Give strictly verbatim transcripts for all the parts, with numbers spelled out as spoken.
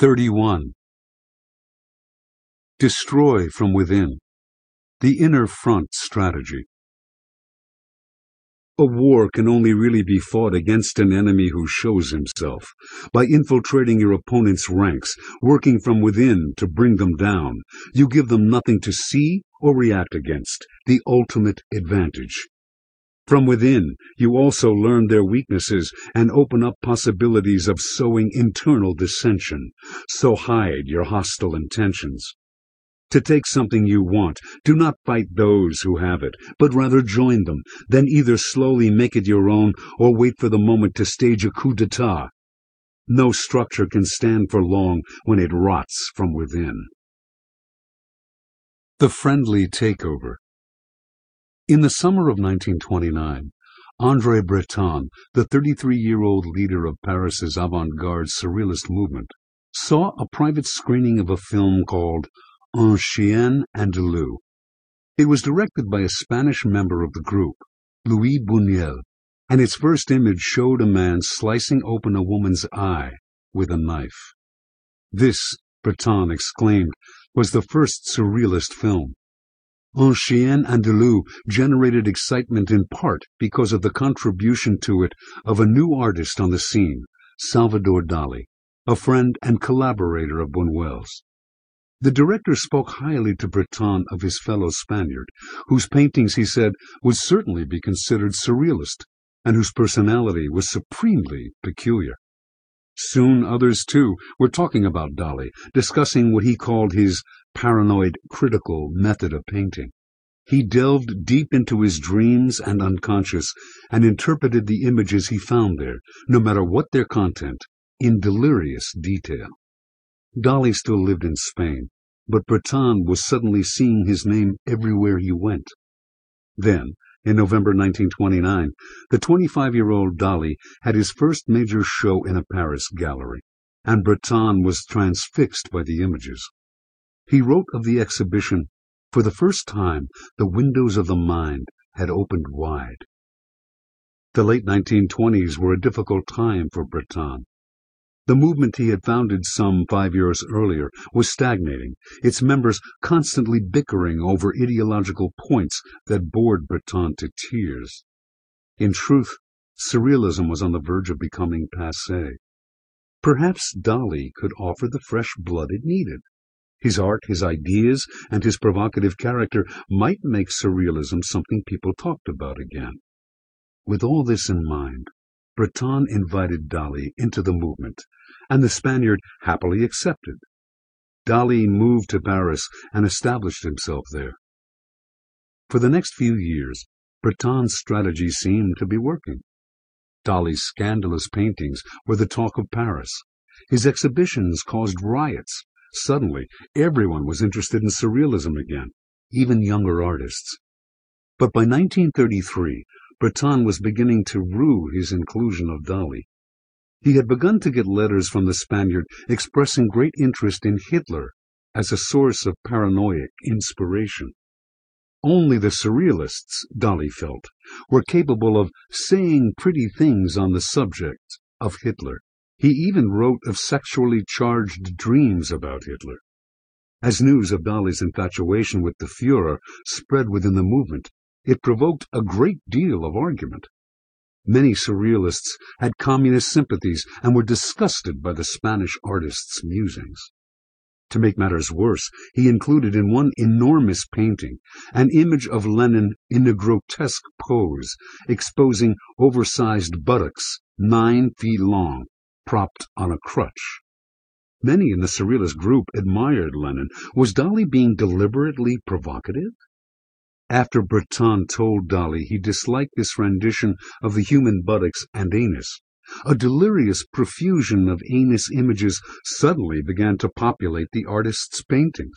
thirty-one. Destroy from within. The inner front strategy. A war can only really be fought against an enemy who shows himself, by infiltrating your opponent's ranks, working from within to bring them down. You give them nothing to see or react against, the ultimate advantage. From within, you also learn their weaknesses and open up possibilities of sowing internal dissension, so hide your hostile intentions. To take something you want, do not fight those who have it, but rather join them, then either slowly make it your own or wait for the moment to stage a coup d'etat. No structure can stand for long when it rots from within. The friendly takeover. In the summer of nineteen twenty-nine, André Breton, the thirty-three-year-old leader of Paris's avant-garde surrealist movement, saw a private screening of a film called Un Chien Andalou. It was directed by a Spanish member of the group, Louis Buñuel, and its first image showed a man slicing open a woman's eye with a knife. This, Breton exclaimed, was the first surrealist film. Un Chien Andalou generated excitement in part because of the contribution to it of a new artist on the scene, Salvador Dali, a friend and collaborator of Buñuel's. The director spoke highly to Breton of his fellow Spaniard, whose paintings, he said, would certainly be considered surrealist, and whose personality was supremely peculiar. Soon others, too, were talking about Dali, discussing what he called his paranoid, critical method of painting. He delved deep into his dreams and unconscious, and interpreted the images he found there, no matter what their content, in delirious detail. Dali still lived in Spain, but Breton was suddenly seeing his name everywhere he went. Then, in November nineteen twenty-nine, the twenty-five-year-old Dali had his first major show in a Paris gallery, and Breton was transfixed by the images. He wrote of the exhibition, "For the first time, the windows of the mind had opened wide." The late nineteen twenties were a difficult time for Breton. The movement he had founded some five years earlier was stagnating, its members constantly bickering over ideological points that bored Breton to tears. In truth, surrealism was on the verge of becoming passé. Perhaps Dali could offer the fresh blood it needed. His art, his ideas, and his provocative character might make surrealism something people talked about again. With all this in mind, Breton invited Dali into the movement, and the Spaniard happily accepted. Dali moved to Paris and established himself there. For the next few years, Breton's strategy seemed to be working. Dali's scandalous paintings were the talk of Paris. His exhibitions caused riots. Suddenly, everyone was interested in surrealism again, even younger artists. But by nineteen thirty-three, Breton was beginning to rue his inclusion of Dali. He had begun to get letters from the Spaniard expressing great interest in Hitler as a source of paranoid inspiration. Only the surrealists, Dali felt, were capable of saying pretty things on the subject of Hitler. He even wrote of sexually charged dreams about Hitler. As news of Dali's infatuation with the Führer spread within the movement, it provoked a great deal of argument. Many surrealists had communist sympathies and were disgusted by the Spanish artist's musings. To make matters worse, he included in one enormous painting an image of Lenin in a grotesque pose, exposing oversized buttocks nine feet long, propped on a crutch. Many in the surrealist group admired Lenin. Was Dali being deliberately provocative? After Breton told Dali he disliked this rendition of the human buttocks and anus, a delirious profusion of anus images suddenly began to populate the artist's paintings.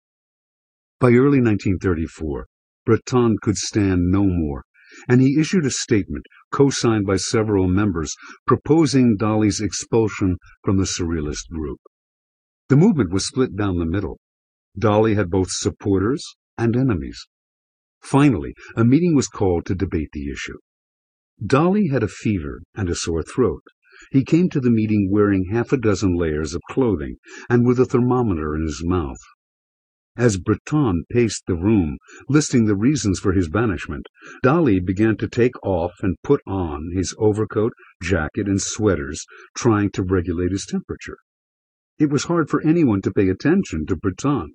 By early nineteen thirty-four, Breton could stand no more, and he issued a statement, co-signed by several members, proposing Dali's expulsion from the surrealist group. The movement was split down the middle. Dali had both supporters and enemies. Finally, a meeting was called to debate the issue. Dali had a fever and a sore throat, He came to the meeting wearing half a dozen layers of clothing and with a thermometer in his mouth. As Breton paced the room, listing the reasons for his banishment, Dali began to take off and put on his overcoat, jacket, and sweaters, trying to regulate his temperature. It was hard for anyone to pay attention to Breton.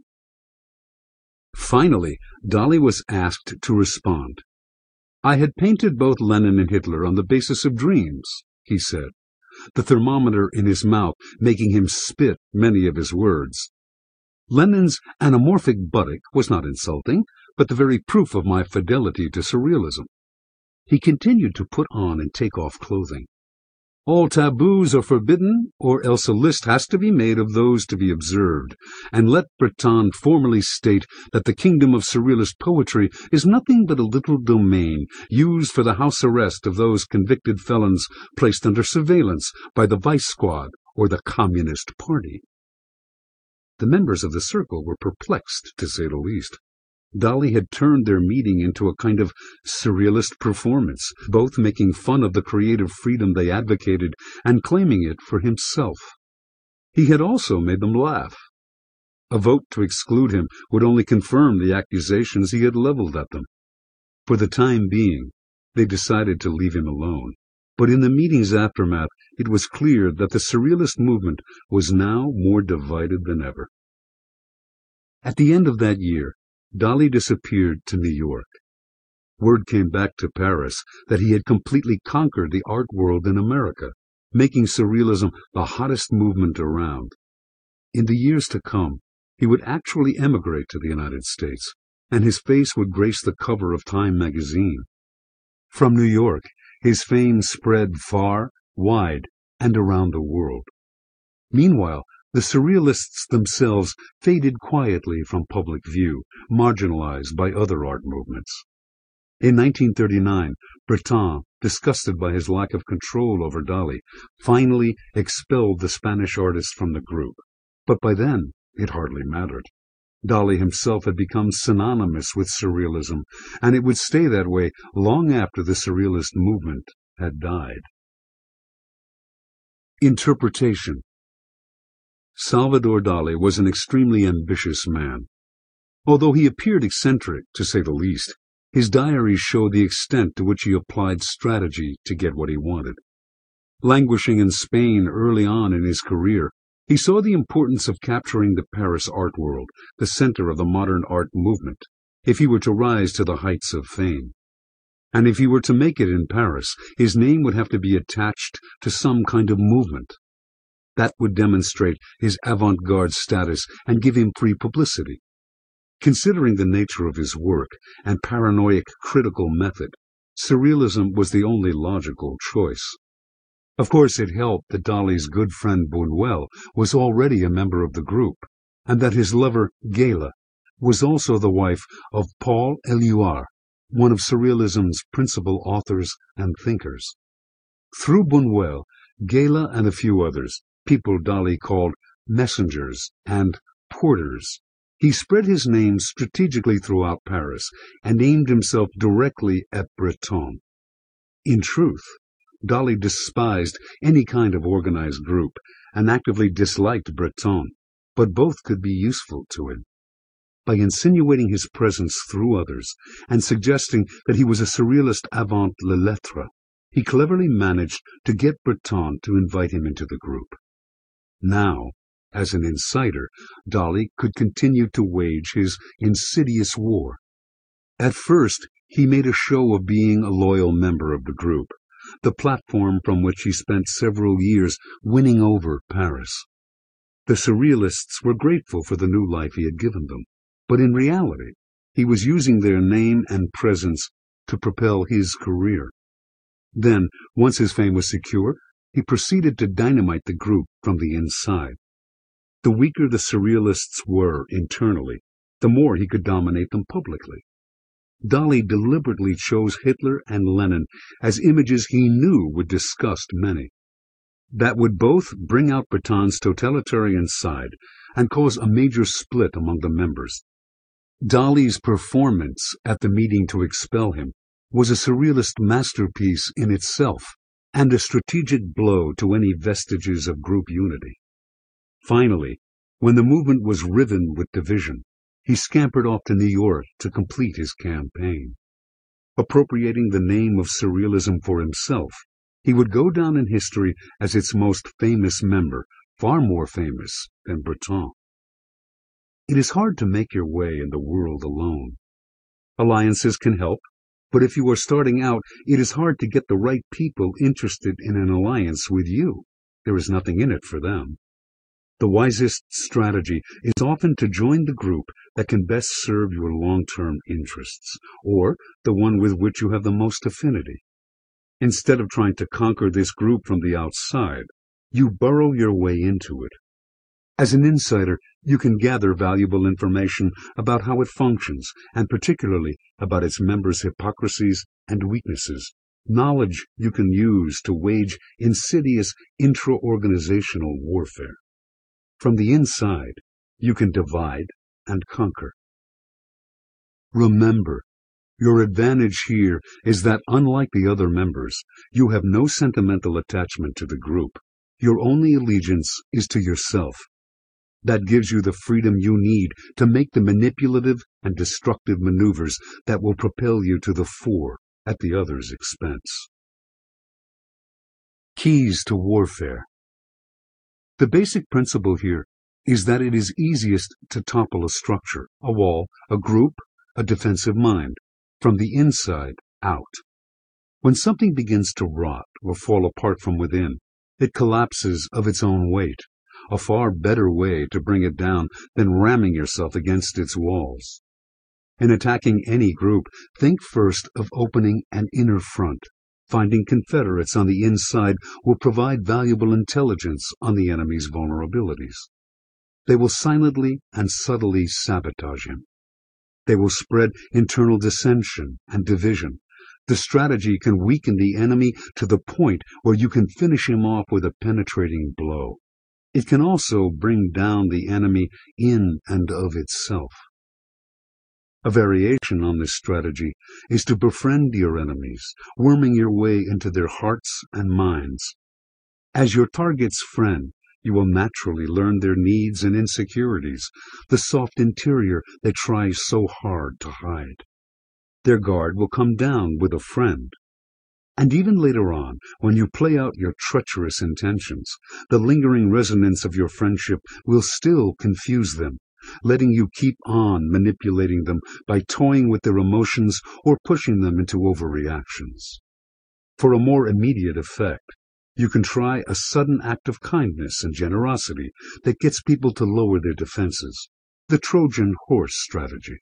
Finally, Dali was asked to respond. "I had painted both Lenin and Hitler on the basis of dreams," he said, the thermometer in his mouth making him spit many of his words. Lenin's anamorphic buttock was not insulting, but the very proof of my fidelity to surrealism. He continued to put on and take off clothing. All taboos are forbidden, or else a list has to be made of those to be observed, and let Breton formally state that the kingdom of surrealist poetry is nothing but a little domain used for the house arrest of those convicted felons placed under surveillance by the Vice Squad or the Communist Party. The members of the circle were perplexed, to say the least. Dali had turned their meeting into a kind of surrealist performance, both making fun of the creative freedom they advocated and claiming it for himself. He had also made them laugh. A vote to exclude him would only confirm the accusations he had leveled at them. For the time being, they decided to leave him alone. But in the meeting's aftermath, it was clear that the surrealist movement was now more divided than ever. At the end of that year, Dali disappeared to New York. Word came back to Paris that he had completely conquered the art world in America, making surrealism the hottest movement around. In the years to come, he would actually emigrate to the United States, and his face would grace the cover of Time magazine. From New York, his fame spread far, wide, and around the world. Meanwhile, the surrealists themselves faded quietly from public view, marginalized by other art movements. In nineteen thirty-nine, Breton, disgusted by his lack of control over Dali, finally expelled the Spanish artist from the group. But by then, it hardly mattered. Dali himself had become synonymous with surrealism, and it would stay that way long after the surrealist movement had died. Interpretation. Salvador Dali was an extremely ambitious man. Although he appeared eccentric, to say the least, his diaries show the extent to which he applied strategy to get what he wanted. Languishing in Spain early on in his career, he saw the importance of capturing the Paris art world, the center of the modern art movement, if he were to rise to the heights of fame. And if he were to make it in Paris, his name would have to be attached to some kind of movement. That would demonstrate his avant-garde status and give him free publicity. Considering the nature of his work and paranoid critical method, surrealism was the only logical choice. Of course, it helped that Dali's good friend Buñuel was already a member of the group, and that his lover, Gela, was also the wife of Paul Éluard, one of surrealism's principal authors and thinkers. Through Buñuel, Gela and a few others, people Dali called messengers and porters, he spread his name strategically throughout Paris and aimed himself directly at Breton. In truth, Dali despised any kind of organized group and actively disliked Breton, but both could be useful to him. By insinuating his presence through others and suggesting that he was a surrealist avant les lettres, he cleverly managed to get Breton to invite him into the group. Now, as an insider, Dali could continue to wage his insidious war. At first, he made a show of being a loyal member of the group, the platform from which he spent several years winning over Paris. The surrealists were grateful for the new life he had given them, but in reality, he was using their name and presence to propel his career. Then, once his fame was secure, he proceeded to dynamite the group from the inside. The weaker the surrealists were internally, the more he could dominate them publicly. Dali deliberately chose Hitler and Lenin as images he knew would disgust many. That would both bring out Breton's totalitarian side and cause a major split among the members. Dali's performance at the meeting to expel him was a surrealist masterpiece in itself, and a strategic blow to any vestiges of group unity. Finally, when the movement was riven with division, he scampered off to New York to complete his campaign. Appropriating the name of Surrealism for himself, he would go down in history as its most famous member, far more famous than Breton. It is hard to make your way in the world alone. Alliances can help, but if you are starting out, it is hard to get the right people interested in an alliance with you. There is nothing in it for them. The wisest strategy is often to join the group that can best serve your long-term interests, or the one with which you have the most affinity. Instead of trying to conquer this group from the outside, you burrow your way into it. As an insider, you can gather valuable information about how it functions, and particularly about its members' hypocrisies and weaknesses, knowledge you can use to wage insidious intra-organizational warfare. From the inside, you can divide and conquer. Remember, your advantage here is that, unlike the other members, you have no sentimental attachment to the group. Your only allegiance is to yourself. That gives you the freedom you need to make the manipulative and destructive maneuvers that will propel you to the fore at the other's expense. Keys to warfare. The basic principle here is that it is easiest to topple a structure, a wall, a group, a defensive mind, from the inside out. When something begins to rot or fall apart from within, it collapses of its own weight, a far better way to bring it down than ramming yourself against its walls. In attacking any group, think first of opening an inner front. Finding Confederates on the inside will provide valuable intelligence on the enemy's vulnerabilities. They will silently and subtly sabotage him. They will spread internal dissension and division. The strategy can weaken the enemy to the point where you can finish him off with a penetrating blow. It can also bring down the enemy in and of itself. A variation on this strategy is to befriend your enemies, worming your way into their hearts and minds. As your target's friend, you will naturally learn their needs and insecurities, the soft interior they try so hard to hide. Their guard will come down with a friend. And even later on, when you play out your treacherous intentions, the lingering resonance of your friendship will still confuse them, letting you keep on manipulating them by toying with their emotions or pushing them into overreactions. For a more immediate effect, you can try a sudden act of kindness and generosity that gets people to lower their defenses, the Trojan horse strategy.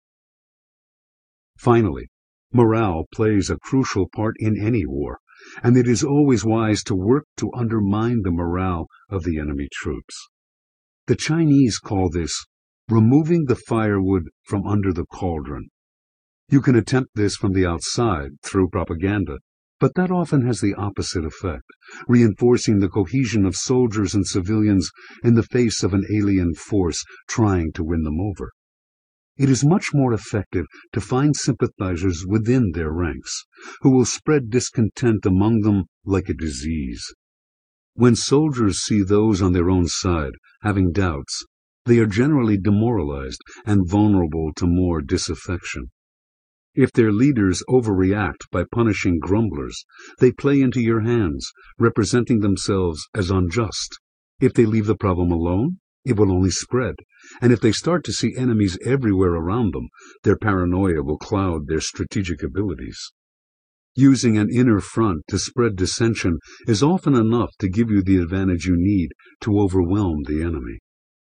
Finally, morale plays a crucial part in any war, and it is always wise to work to undermine the morale of the enemy troops. The Chinese call this removing the firewood from under the cauldron. You can attempt this from the outside through propaganda, but that often has the opposite effect, reinforcing the cohesion of soldiers and civilians in the face of an alien force trying to win them over. It is much more effective to find sympathizers within their ranks, who will spread discontent among them like a disease. When soldiers see those on their own side having doubts, they are generally demoralized and vulnerable to more disaffection. If their leaders overreact by punishing grumblers, they play into your hands, representing themselves as unjust. If they leave the problem alone, it will only spread, and if they start to see enemies everywhere around them, their paranoia will cloud their strategic abilities. Using an inner front to spread dissension is often enough to give you the advantage you need to overwhelm the enemy.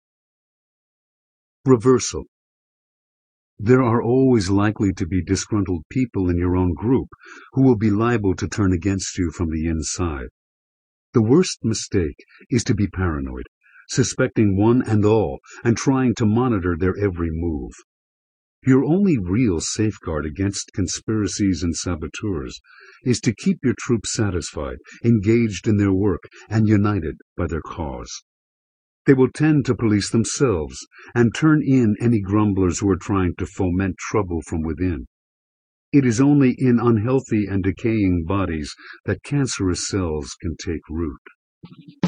Reversal. There are always likely to be disgruntled people in your own group who will be liable to turn against you from the inside. The worst mistake is to be paranoid, suspecting one and all and trying to monitor their every move. Your only real safeguard against conspiracies and saboteurs is to keep your troops satisfied, engaged in their work, and united by their cause. They will tend to police themselves and turn in any grumblers who are trying to foment trouble from within. It is only in unhealthy and decaying bodies that cancerous cells can take root.